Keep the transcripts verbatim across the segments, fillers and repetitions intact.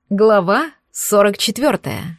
Глава сорок четвёртая.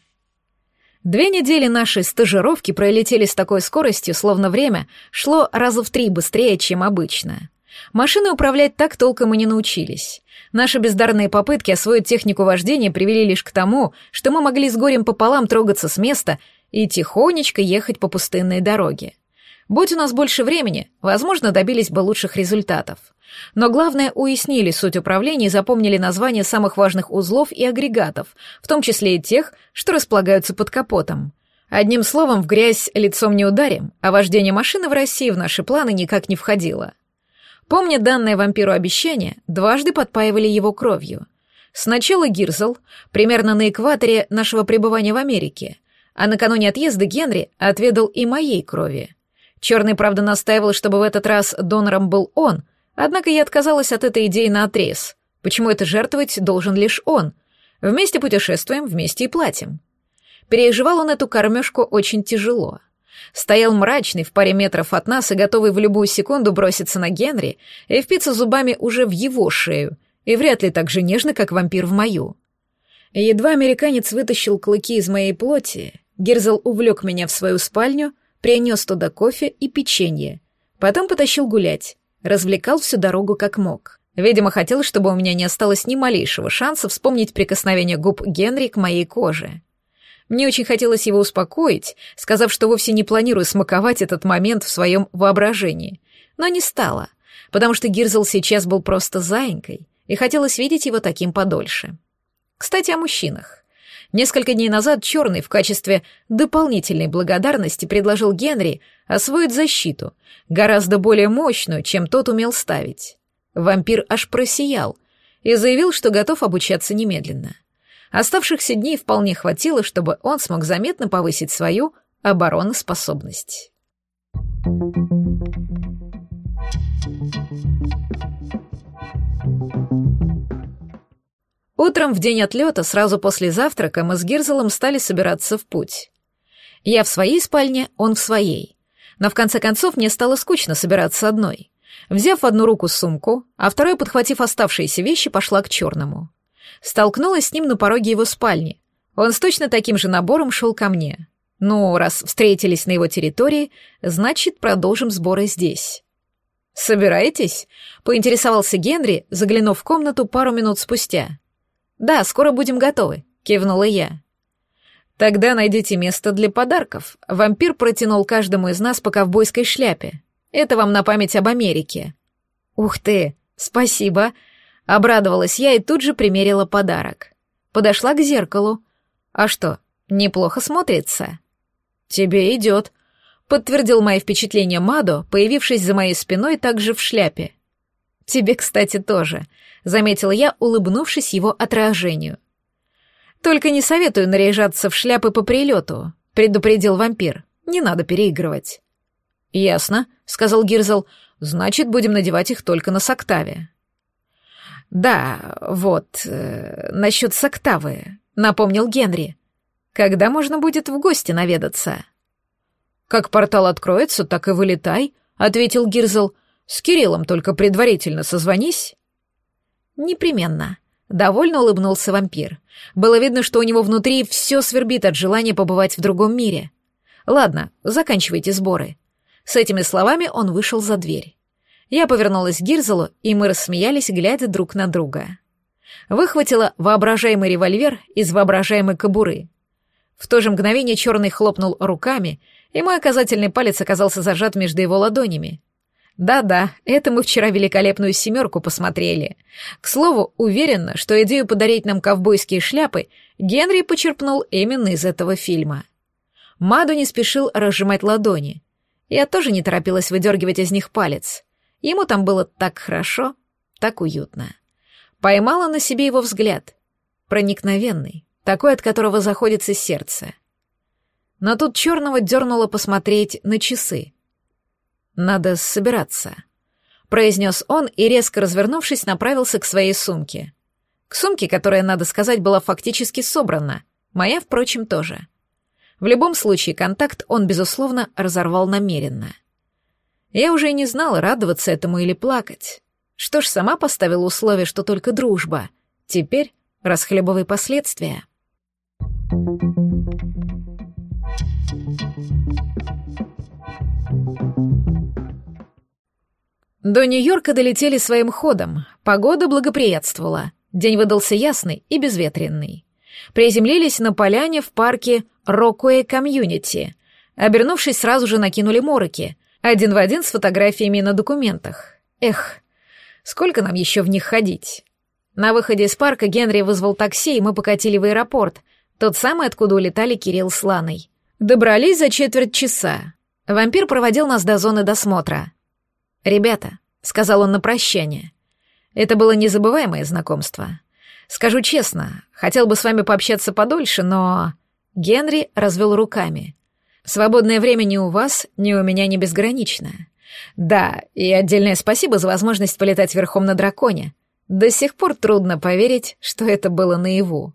Две недели нашей стажировки пролетели с такой скоростью, словно время шло раза в три быстрее, чем обычно. Машины управлять так толком и не научились. Наши бездарные попытки освоить технику вождения привели лишь к тому, что мы могли с горем пополам трогаться с места и тихонечко ехать по пустынной дороге. Будь у нас больше времени, возможно, добились бы лучших результатов. Но главное, уяснили суть управления и запомнили названия самых важных узлов и агрегатов, в том числе и тех, что располагаются под капотом. Одним словом, в грязь лицом не ударим, а вождение машины в России в наши планы никак не входило. Помня данное вампиру обещание, дважды подпаивали его кровью. Сначала Гирзл, примерно на экваторе нашего пребывания в Америке, а накануне отъезда Генри отведал и моей крови. Черный, правда, настаивал, чтобы в этот раз донором был он, однако я отказалась от этой идеи наотрез. Почему это жертвовать должен лишь он? Вместе путешествуем, вместе и платим. Переживал он эту кормежку очень тяжело. Стоял мрачный в паре метров от нас и готовый в любую секунду броситься на Генри и впиться зубами уже в его шею, и вряд ли так же нежно, как вампир в мою. Едва американец вытащил клыки из моей плоти, Гирзл увлек меня в свою спальню, принес туда кофе и печенье, потом потащил гулять, развлекал всю дорогу как мог. Видимо, хотел, чтобы у меня не осталось ни малейшего шанса вспомнить прикосновение губ Генри к моей коже. Мне очень хотелось его успокоить, сказав, что вовсе не планирую смаковать этот момент в своем воображении, но не стала, потому что Гирзл сейчас был просто заинькой, и хотелось видеть его таким подольше. Кстати, о мужчинах. Несколько дней назад Черный в качестве дополнительной благодарности предложил Генри освоить защиту, гораздо более мощную, чем тот умел ставить. Вампир аж просиял и заявил, что готов обучаться немедленно. Оставшихся дней вполне хватило, чтобы он смог заметно повысить свою обороноспособность. Утром в день отлета, сразу после завтрака, мы с Гирзлом стали собираться в путь. Я в своей спальне, он в своей. Но в конце концов мне стало скучно собираться одной. Взяв в одну руку сумку, а второй, подхватив оставшиеся вещи, пошла к Черному. Столкнулась с ним на пороге его спальни. Он с точно таким же набором шел ко мне. Ну, раз встретились на его территории, значит, продолжим сборы здесь. «Собираетесь?» — поинтересовался Генри, заглянув в комнату пару минут спустя. «Да, скоро будем готовы», — кивнула я. «Тогда найдите место для подарков». Вампир протянул каждому из нас по ковбойской шляпе. «Это вам на память об Америке». «Ух ты, спасибо», — обрадовалась я и тут же примерила подарок. Подошла к зеркалу. «А что, неплохо смотрится?» «Тебе идет», — подтвердил мои впечатления Мадо, появившись за моей спиной также в шляпе. «Тебе, кстати, тоже», — заметила я, улыбнувшись его отражению. «Только не советую наряжаться в шляпы по прилету», — предупредил вампир. «Не надо переигрывать». «Ясно», — сказал Гирзл. «Значит, будем надевать их только на Соктаве». «Да, вот, э, насчет Соктавы», — напомнил Генри. «Когда можно будет в гости наведаться?» «Как портал откроется, так и вылетай», — ответил Гирзл. «С Кириллом только предварительно созвонись». «Непременно», — довольно улыбнулся вампир. Было видно, что у него внутри все свербит от желания побывать в другом мире. «Ладно, заканчивайте сборы». С этими словами он вышел за дверь. Я повернулась к Гирзлу, и мы рассмеялись, глядя друг на друга. Выхватила воображаемый револьвер из воображаемой кобуры. В то же мгновение Черный хлопнул руками, и мой указательный палец оказался зажат между его ладонями. Да-да, это мы вчера великолепную семерку посмотрели. К слову, уверена, что идею подарить нам ковбойские шляпы Генри почерпнул именно из этого фильма. Мадо не спешил разжимать ладони. Я тоже не торопилась выдергивать из них палец. Ему там было так хорошо, так уютно. Поймала на себе его взгляд. Проникновенный, такой, от которого заходится сердце. Но тут Черного дернуло посмотреть на часы. «Надо собираться», — произнес он и, резко развернувшись, направился к своей сумке. К сумке, которая, надо сказать, была фактически собрана. Моя, впрочем, тоже. В любом случае, контакт он, безусловно, разорвал намеренно. Я уже и не знала, радоваться этому или плакать. Что ж, сама поставила условие, что только дружба. Теперь расхлебывай последствия. До Нью-Йорка долетели своим ходом. Погода благоприятствовала. День выдался ясный и безветренный. Приземлились на поляне в парке Рокуэй Комьюнити. Обернувшись, сразу же накинули мороки. Один в один с фотографиями на документах. Эх, сколько нам еще в них ходить? На выходе из парка Генри вызвал такси, и мы покатили в аэропорт. Тот самый, откуда улетали Кирилл с Ланой. Добрались за четверть часа. Вампир проводил нас до зоны досмотра. «Ребята», — сказал он на прощание, — «это было незабываемое знакомство. Скажу честно, хотел бы с вами пообщаться подольше, но...» Генри развел руками. «Свободное время ни у вас, ни у меня не безгранично. Да, и отдельное спасибо за возможность полетать верхом на драконе. До сих пор трудно поверить, что это было наяву».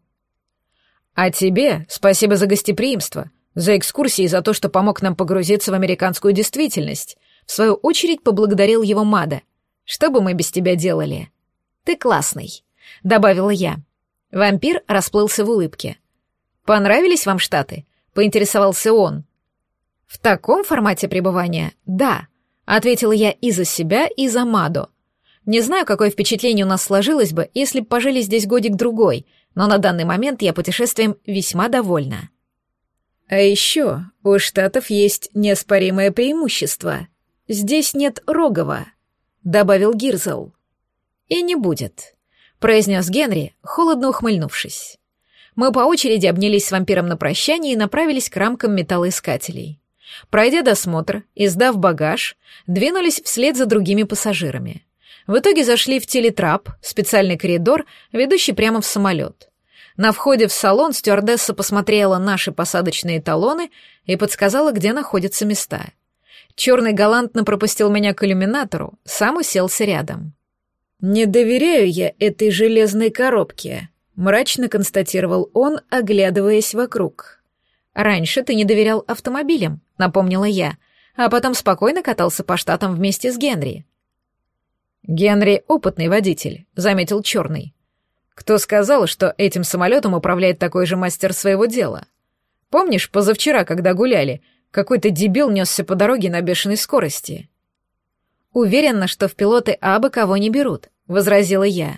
«А тебе спасибо за гостеприимство, за экскурсии и за то, что помог нам погрузиться в американскую действительность», — в свою очередь поблагодарил его Мада. «Что бы мы без тебя делали?» «Ты классный», — добавила я. Вампир расплылся в улыбке. «Понравились вам Штаты?» — поинтересовался он. «В таком формате пребывания — да», — ответила я и за себя, и за Маду. Не знаю, какое впечатление у нас сложилось бы, если б пожили здесь годик-другой, но на данный момент я путешествием весьма довольна. А еще у Штатов есть неоспоримое преимущество. Здесь нет Рогова, добавил Гирзл. И не будет, произнес Генри, холодно ухмыльнувшись. Мы по очереди обнялись с вампиром на прощание и направились к рамкам металлоискателей. Пройдя досмотр и сдав багаж, двинулись вслед за другими пассажирами. В итоге зашли в телетрап, специальный коридор, ведущий прямо в самолет. На входе в салон стюардесса посмотрела наши посадочные талоны и подсказала, где находятся места. Черный галантно пропустил меня к иллюминатору, сам уселся рядом. «Не доверяю я этой железной коробке», — мрачно констатировал он, оглядываясь вокруг. «Раньше ты не доверял автомобилям», — напомнила я, а потом спокойно катался по штатам вместе с Генри. «Генри — опытный водитель», — заметил Черный. «Кто сказал, что этим самолетом управляет такой же мастер своего дела? Помнишь, позавчера, когда гуляли, какой-то дебил несся по дороге на бешеной скорости?» «Уверена, что в пилоты абы кого не берут», — возразила я.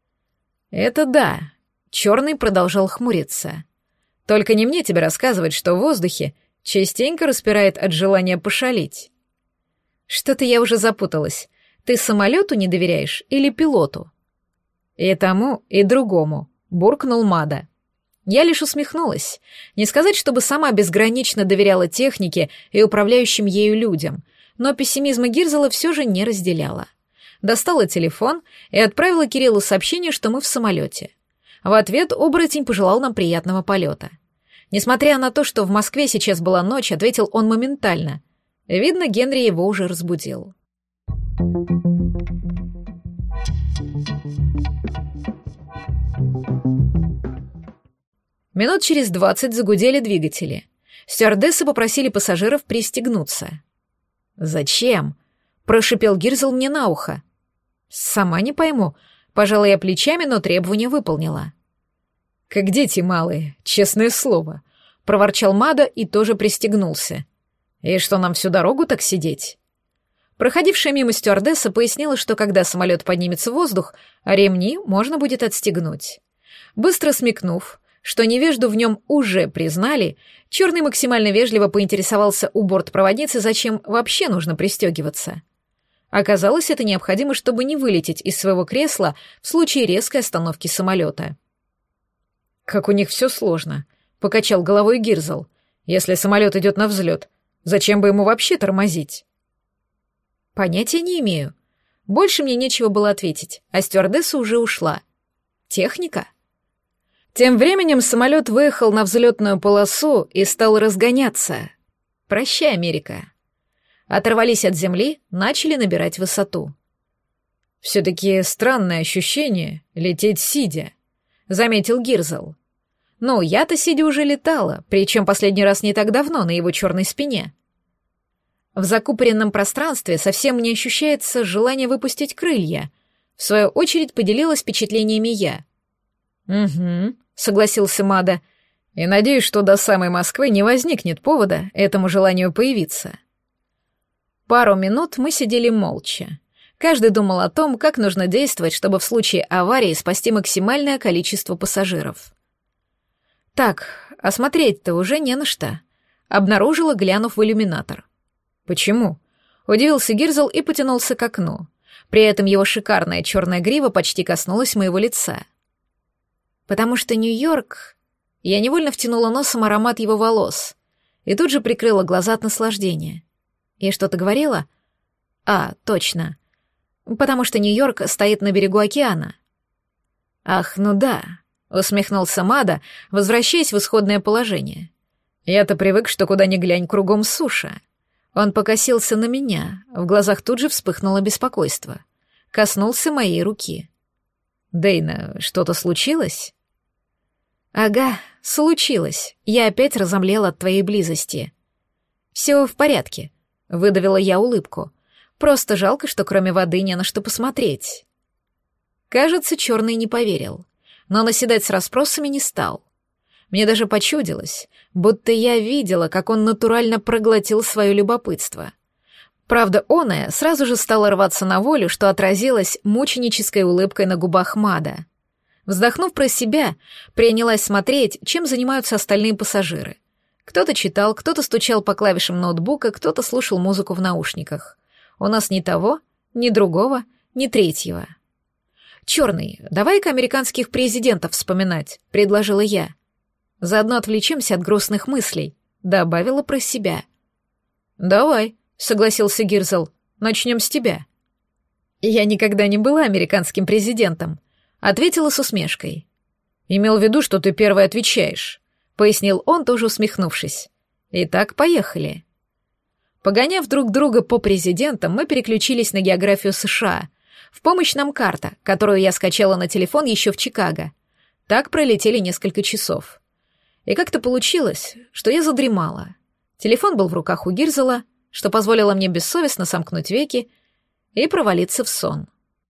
«Это да», — Черный продолжал хмуриться. «Только не мне тебе рассказывать, что в воздухе частенько распирает от желания пошалить». «Что-то я уже запуталась. Ты самолету не доверяешь или пилоту?» «И тому, и другому», — буркнул Мада. Я лишь усмехнулась. Не сказать, чтобы сама безгранично доверяла технике и управляющим ею людям, но пессимизма Гирзела все же не разделяла. Достала телефон и отправила Кириллу сообщение, что мы в самолете. В ответ оборотень пожелал нам приятного полета. Несмотря на то, что в Москве сейчас была ночь, ответил он моментально. Видно, Генри его уже разбудил. Минут через двадцать загудели двигатели. Стюардессы попросили пассажиров пристегнуться. «Зачем?» — прошипел Гирзл мне на ухо. «Сама не пойму», — пожала я плечами, но требование выполнила. «Как дети малые, честное слово», — проворчал Мада и тоже пристегнулся. «И что, нам всю дорогу так сидеть?» Проходившая мимо стюардесса пояснила, что когда самолет поднимется в воздух, ремни можно будет отстегнуть. Быстро смекнув, что невежду в нем уже признали, Черный максимально вежливо поинтересовался у бортпроводницы, зачем вообще нужно пристегиваться. Оказалось, это необходимо, чтобы не вылететь из своего кресла в случае резкой остановки самолета. «Как у них все сложно», — покачал головой Гирзл. «Если самолет идет на взлет, зачем бы ему вообще тормозить?» «Понятия не имею. Больше мне нечего было ответить, а стюардесса уже ушла. Техника?» Тем временем самолет выехал на взлетную полосу и стал разгоняться. «Прощай, Америка». Оторвались от земли, начали набирать высоту. «Все-таки странное ощущение — лететь сидя», — заметил Гирзл. «Ну, я-то сидя уже летала, причем последний раз не так давно, на его черной спине». В закупоренном пространстве совсем не ощущается желание выпустить крылья. В свою очередь поделилась впечатлениями я. «Угу», — согласился Мада. «И надеюсь, что до самой Москвы не возникнет повода этому желанию появиться». Пару минут мы сидели молча. Каждый думал о том, как нужно действовать, чтобы в случае аварии спасти максимальное количество пассажиров. «Так, осмотреть-то уже не на что», — обнаружила, глянув в иллюминатор. «Почему?» — удивился Гирзл и потянулся к окну. При этом его шикарная черная грива почти коснулась моего лица. «Потому что Нью-Йорк...» Я невольно втянула носом аромат его волос и тут же прикрыла глаза от наслаждения. Я что-то говорила? А, точно. Потому что Нью-Йорк стоит на берегу океана. Ах, ну да, усмехнулся Мада, возвращаясь в исходное положение. Я-то привык, что куда ни глянь, кругом суша. Он покосился на меня, в глазах тут же вспыхнуло беспокойство. Коснулся моей руки. «Дейна, что-то случилось?» «Ага, случилось. Я опять разомлела от твоей близости». «Все в порядке», — выдавила я улыбку. «Просто жалко, что кроме воды не на что посмотреть». Кажется, черный не поверил, но наседать с расспросами не стал. Мне даже почудилось, будто я видела, как он натурально проглотил свое любопытство. Правда, оное сразу же стало рваться на волю, что отразилось мученической улыбкой на губах Мада. Вздохнув про себя, принялась смотреть, чем занимаются остальные пассажиры. Кто-то читал, кто-то стучал по клавишам ноутбука, кто-то слушал музыку в наушниках. У нас ни того, ни другого, ни третьего. «Черный, давай-ка американских президентов вспоминать», — предложила я. «Заодно отвлечемся от грустных мыслей», — добавила про себя. «Давай», — согласился Гирзл, — «начнем с тебя». «Я никогда не была американским президентом», — ответила с усмешкой. «Имел в виду, что ты первый отвечаешь», — пояснил он, тоже усмехнувшись. «Итак, поехали». Погоняв друг друга по президентам, мы переключились на географию США. В помощь нам карта, которую я скачала на телефон еще в Чикаго. Так пролетели несколько часов. И как-то получилось, что я задремала. Телефон был в руках у Гирзела, что позволило мне бессовестно сомкнуть веки и провалиться в сон.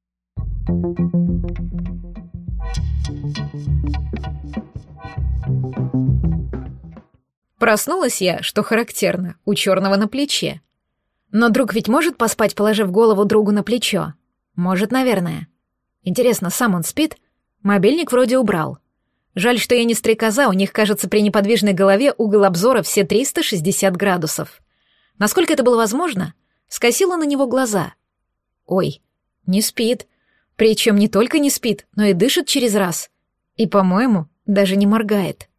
Проснулась я, что характерно, у черного на плече. Но друг ведь может поспать, положив голову другу на плечо? Может, наверное. Интересно, сам он спит? Мобильник вроде убрал. Жаль, что я не стрекоза, у них, кажется, при неподвижной голове угол обзора все триста шестьдесят градусов. Насколько это было возможно, скосила на него глаза. Ой, не спит. Причем не только не спит, но и дышит через раз. И, по-моему, даже не моргает.